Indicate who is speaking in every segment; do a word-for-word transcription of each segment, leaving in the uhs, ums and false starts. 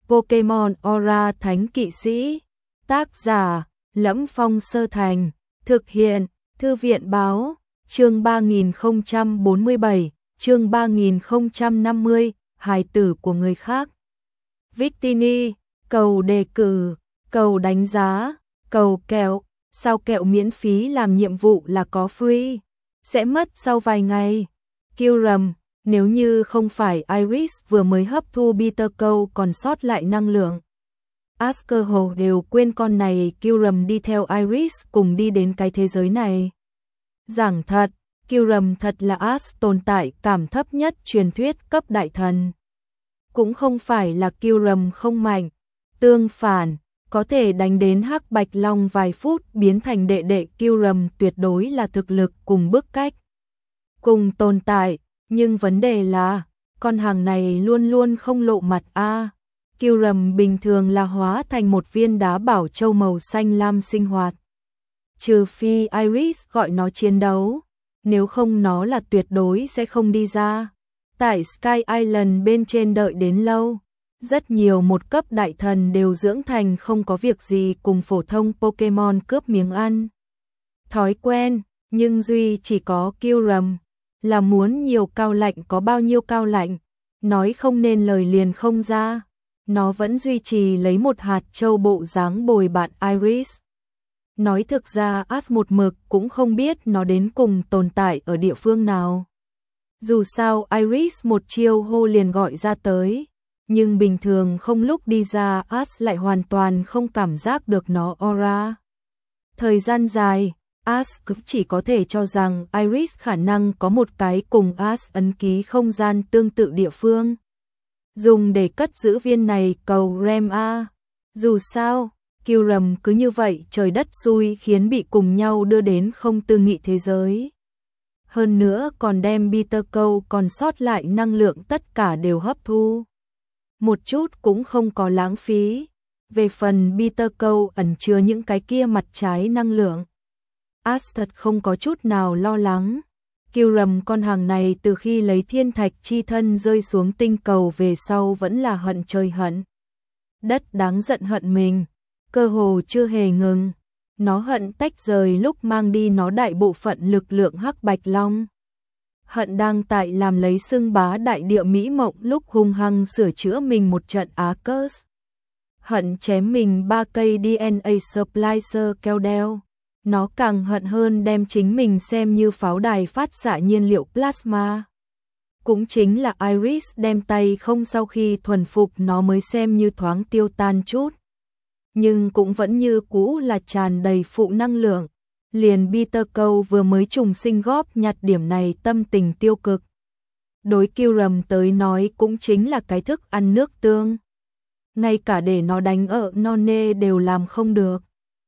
Speaker 1: Pokemon Aura Thánh Kỵ Sĩ. Tác giả: Lẫm Phong Sơ Thành. Thực hiện: Thư viện báo. Chương ba nghìn không trăm bốn mươi bảy, chương ba nghìn không trăm năm mươi, hài tử của người khác. Victini, cầu đề cử, cầu đánh giá, cầu kẹo, sao kẹo miễn phí làm nhiệm vụ là có free, sẽ mất sau vài ngày. Kyurem, nếu như không phải Iris vừa mới hấp thu Bitter Câu còn sót lại năng lượng, Ash cơ hồ đều quên con này. Kyurem đi theo Iris cùng đi đến cái thế giới này. Giảng thật, Kyurem thật là Ash tồn tại cảm thấp nhất truyền thuyết cấp đại thần. Cũng không phải là Kyurem không mạnh, tương phản, có thể đánh đến Hắc Bạch Long vài phút biến thành đệ đệ Kyurem tuyệt đối là thực lực cùng bức cách cùng tồn tại, nhưng vấn đề là con hàng này luôn luôn không lộ mặt a. À, Kyurem bình thường là hóa thành một viên đá bảo châu màu xanh lam sinh hoạt. Trừ phi Iris gọi nó chiến đấu, nếu không nó là tuyệt đối sẽ không đi ra. Tại Sky Island bên trên đợi đến lâu, rất nhiều một cấp đại thần đều dưỡng thành không có việc gì cùng phổ thông Pokemon cướp miếng ăn. Thói quen, nhưng duy chỉ có Kyurem là muốn nhiều cao lạnh có bao nhiêu cao lạnh, nói không nên lời liền không ra. Nó vẫn duy trì lấy một hạt châu bộ dáng bồi bạn Iris. Nói thực ra Ash một mực cũng không biết nó đến cùng tồn tại ở địa phương nào. Dù sao Iris một chiêu hô liền gọi ra tới, nhưng bình thường không lúc đi ra Ash lại hoàn toàn không cảm giác được nó aura. Thời gian dài, Ash cứ chỉ có thể cho rằng Iris khả năng có một cái cùng Ash ấn ký không gian tương tự địa phương, dùng để cất giữ viên này cầu Rem A. Dù sao, Kyurem cứ như vậy trời đất xui khiến bị cùng nhau đưa đến không tư nghị thế giới. Hơn nữa còn đem Bitter Câu còn sót lại năng lượng tất cả đều hấp thu. Một chút cũng không có lãng phí. Về phần Bitter Câu ẩn chứa những cái kia mặt trái năng lượng, Ash thật không có chút nào lo lắng. Kyurem con hàng này từ khi lấy thiên thạch chi thân rơi xuống tinh cầu về sau vẫn là hận trời hận đất, đáng giận hận mình, cơ hồ chưa hề ngừng. Nó hận tách rời lúc mang đi nó đại bộ phận lực lượng Hắc Bạch Long. Hận đang tại làm lấy xưng bá đại địa mỹ mộng lúc hung hăng sửa chữa mình một trận Arcus. Hận chém mình ba cây đê en a splicer keo đeo. Nó càng hận hơn đem chính mình xem như pháo đài phát xạ nhiên liệu plasma. Cũng chính là Iris đem tay không sau khi thuần phục nó mới xem như thoáng tiêu tan chút. Nhưng cũng vẫn như cũ là tràn đầy phụ năng lượng. Liền Bitter Câu vừa mới trùng sinh góp nhặt điểm này tâm tình tiêu cực. Đối Kyurem tới nói cũng chính là cái thức ăn nước tương. Ngay cả để nó đánh ở non nê đều làm không được.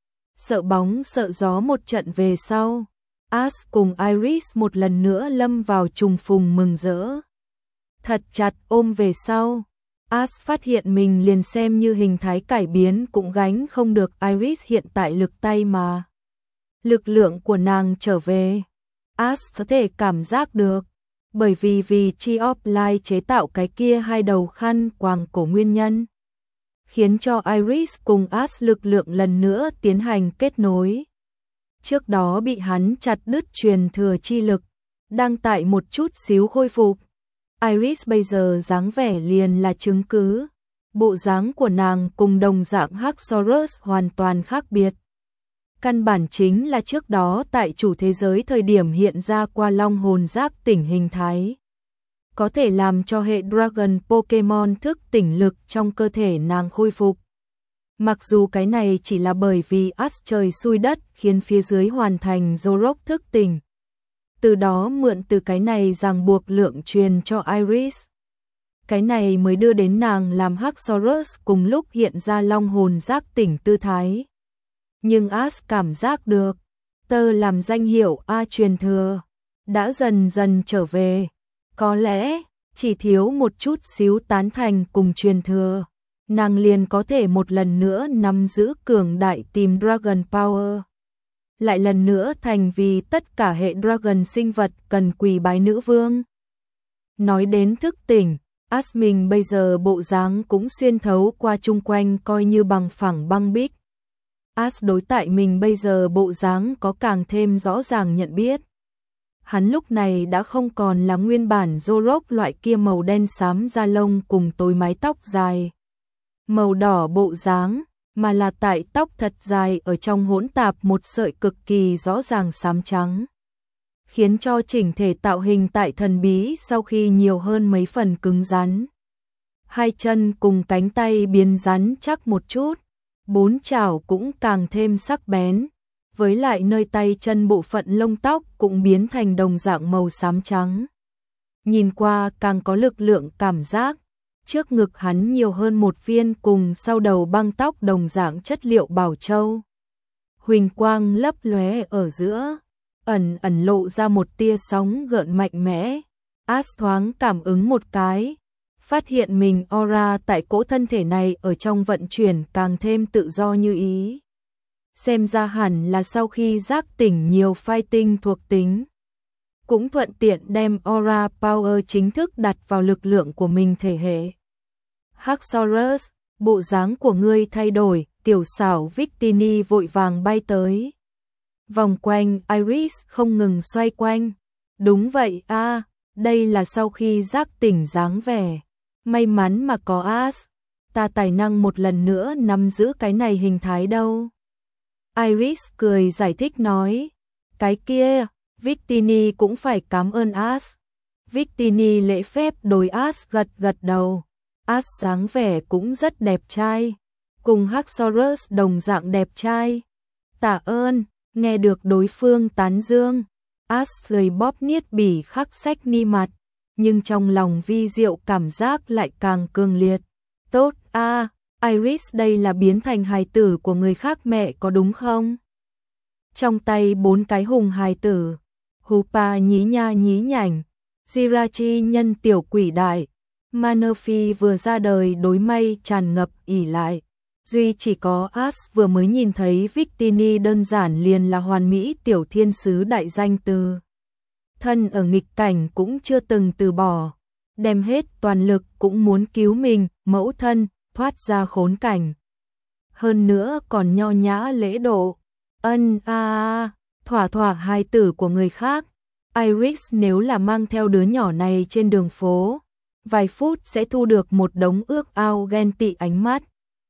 Speaker 1: Sợ bóng sợ gió một trận về sau, Ash cùng Iris một lần nữa lâm vào trùng phùng mừng rỡ. Thật chặt ôm về sau, Ash phát hiện mình liền xem như hình thái cải biến cũng gánh không được Iris hiện tại lực tay mà. Lực lượng của nàng trở về, Ash có thể cảm giác được, bởi vì vì Tree of Life chế tạo cái kia hai đầu khăn quàng cổ nguyên nhân, khiến cho Iris cùng Ash lực lượng lần nữa tiến hành kết nối. Trước đó bị hắn chặt đứt truyền thừa chi lực, đang tại một chút xíu khôi phục. Iris bây giờ dáng vẻ liền là chứng cứ. Bộ dáng của nàng cùng đồng dạng Haxorus hoàn toàn khác biệt. Căn bản chính là trước đó tại chủ thế giới thời điểm hiện ra qua long hồn giác tỉnh hình thái, có thể làm cho hệ Dragon Pokemon thức tỉnh lực trong cơ thể nàng khôi phục. Mặc dù cái này chỉ là bởi vì Ash trời xui đất khiến phía dưới hoàn thành Zorok thức tỉnh. Từ đó mượn từ cái này ràng buộc lượng truyền cho Iris. Cái này mới đưa đến nàng làm Haxorus cùng lúc hiện ra long hồn giác tỉnh tư thái. Nhưng Ash cảm giác được, tơ làm danh hiệu A truyền thừa, đã dần dần trở về. Có lẽ, chỉ thiếu một chút xíu tán thành cùng truyền thừa, nàng liền có thể một lần nữa nắm giữ cường đại tìm Dragon Power. Lại lần nữa thành vì tất cả hệ Dragon sinh vật cần quỳ bái nữ vương. Nói đến thức tỉnh, As mình bây giờ bộ dáng cũng xuyên thấu qua chung quanh coi như bằng phẳng băng bích. As đối tại mình bây giờ bộ dáng có càng thêm rõ ràng nhận biết. Hắn lúc này đã không còn là nguyên bản Zorok loại kia màu đen xám da lông cùng tối mái tóc dài màu đỏ bộ dáng, mà là tại tóc thật dài ở trong hỗn tạp một sợi cực kỳ rõ ràng xám trắng, khiến cho chỉnh thể tạo hình tại thần bí sau khi nhiều hơn mấy phần cứng rắn. Hai chân cùng cánh tay biến rắn chắc một chút, bốn chảo cũng càng thêm sắc bén, với lại nơi tay chân bộ phận lông tóc cũng biến thành đồng dạng màu xám trắng. Nhìn qua càng có lực lượng cảm giác, trước ngực hắn nhiều hơn một viên cùng sau đầu băng tóc đồng dạng chất liệu bảo châu. Huỳnh quang lấp lóe ở giữa, ẩn ẩn lộ ra một tia sóng gợn mạnh mẽ. As thoáng cảm ứng một cái, phát hiện mình aura tại cỗ thân thể này ở trong vận chuyển càng thêm tự do như ý. Xem ra hẳn là sau khi giác tỉnh nhiều fighting thuộc tính, cũng thuận tiện đem aura power chính thức đặt vào lực lượng của mình thể hệ. Haxorus, bộ dáng của ngươi thay đổi, tiểu xảo Victini vội vàng bay tới. Vòng quanh Iris không ngừng xoay quanh. Đúng vậy a, à, đây là sau khi giác tỉnh dáng vẻ. May mắn mà có As, ta tài năng một lần nữa nắm giữ cái này hình thái đâu. Iris cười giải thích nói, cái kia, Victini cũng phải cảm ơn As. Victini lễ phép đối As gật gật đầu. As dáng vẻ cũng rất đẹp trai, cùng Haxorus đồng dạng đẹp trai. Tạ ơn, nghe được đối phương tán dương, As cười bóp niết bỉ khắc sách ni mặt, nhưng trong lòng vi diệu cảm giác lại càng cường liệt. Tốt a, à, Iris đây là biến thành hài tử của người khác mẹ có đúng không? Trong tay bốn cái hùng hài tử, Hupa nhí nha nhí nhảnh, Jirachi nhân tiểu quỷ đại, Manaphy vừa ra đời đối may tràn ngập ỉ lại. Duy chỉ có As vừa mới nhìn thấy Victini đơn giản liền là hoàn mỹ tiểu thiên sứ đại danh từ. Thân ở nghịch cảnh cũng chưa từng từ bỏ, đem hết toàn lực cũng muốn cứu mình, mẫu thân, thoát ra khốn cảnh. Hơn nữa còn nho nhã lễ độ. Ân a a, thỏa thỏa hài tử của người khác. Iris nếu là mang theo đứa nhỏ này trên đường phố, vài phút sẽ thu được một đống ước ao ghen tị ánh mắt.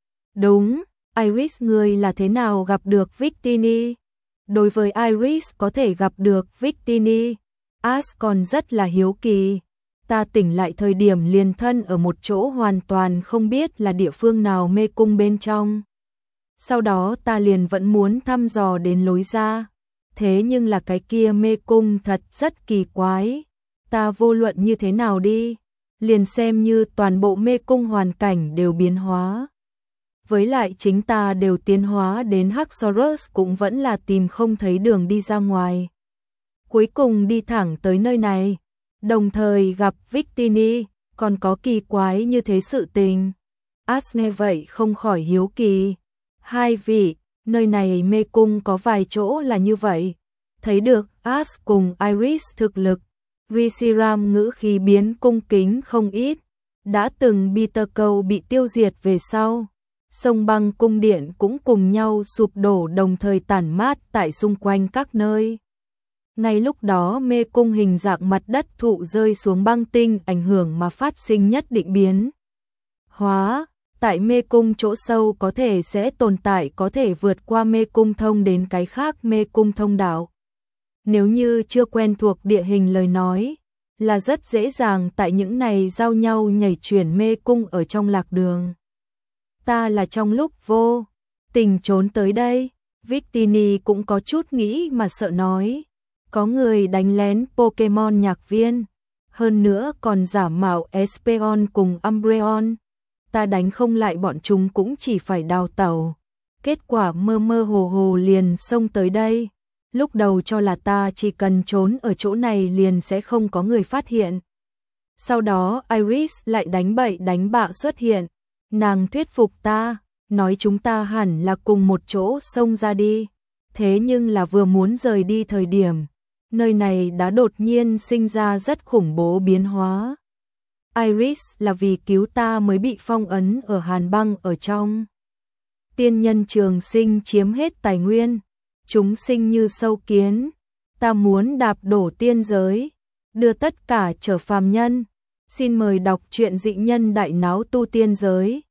Speaker 1: Đúng, Iris ngươi là thế nào gặp được Victini? Đối với Iris có thể gặp được Victini, As còn rất là hiếu kỳ. Ta tỉnh lại thời điểm liền thân ở một chỗ hoàn toàn không biết là địa phương nào mê cung bên trong. Sau đó ta liền vẫn muốn thăm dò đến lối ra. Thế nhưng là cái kia mê cung thật rất kỳ quái. Ta vô luận như thế nào đi, liền xem như toàn bộ mê cung hoàn cảnh đều biến hóa. Với lại chính ta đều tiến hóa đến Haxorus cũng vẫn là tìm không thấy đường đi ra ngoài. Cuối cùng đi thẳng tới nơi này, đồng thời gặp Victini, còn có kỳ quái như thế sự tình. As nghe vậy không khỏi hiếu kỳ. Hai vị, nơi này mê cung có vài chỗ là như vậy. Thấy được As cùng Iris thực lực, Reshiram ngữ khí biến cung kính không ít. Đã từng Peter Câu bị tiêu diệt về sau, sông băng cung điện cũng cùng nhau sụp đổ đồng thời tản mát tại xung quanh các nơi. Ngay lúc đó mê cung hình dạng mặt đất thụ rơi xuống băng tinh ảnh hưởng mà phát sinh nhất định biến hóa. Tại mê cung chỗ sâu có thể sẽ tồn tại có thể vượt qua mê cung thông đến cái khác mê cung thông đạo. Nếu như chưa quen thuộc địa hình lời nói, là rất dễ dàng tại những này giao nhau nhảy chuyển mê cung ở trong lạc đường. Ta là trong lúc vô tình trốn tới đây, Victini cũng có chút nghĩ mà sợ nói. Có người đánh lén Pokemon nhạc viên, hơn nữa còn giả mạo Espeon cùng Umbreon. Ta đánh không lại bọn chúng cũng chỉ phải đào tẩu. Kết quả mơ mơ hồ hồ liền xông tới đây. Lúc đầu cho là ta chỉ cần trốn ở chỗ này liền sẽ không có người phát hiện. Sau đó Iris lại đánh bậy đánh bạ xuất hiện. Nàng thuyết phục ta, nói chúng ta hẳn là cùng một chỗ xông ra đi. Thế nhưng là vừa muốn rời đi thời điểm, nơi này đã đột nhiên sinh ra rất khủng bố biến hóa. Iris là vì cứu ta mới bị phong ấn ở hàn băng ở trong. Tiên nhân trường sinh chiếm hết tài nguyên, chúng sinh như sâu kiến, ta muốn đạp đổ tiên giới, đưa tất cả trở phàm nhân. Xin mời đọc truyện Dị Nhân Đại Náo Tu Tiên Giới.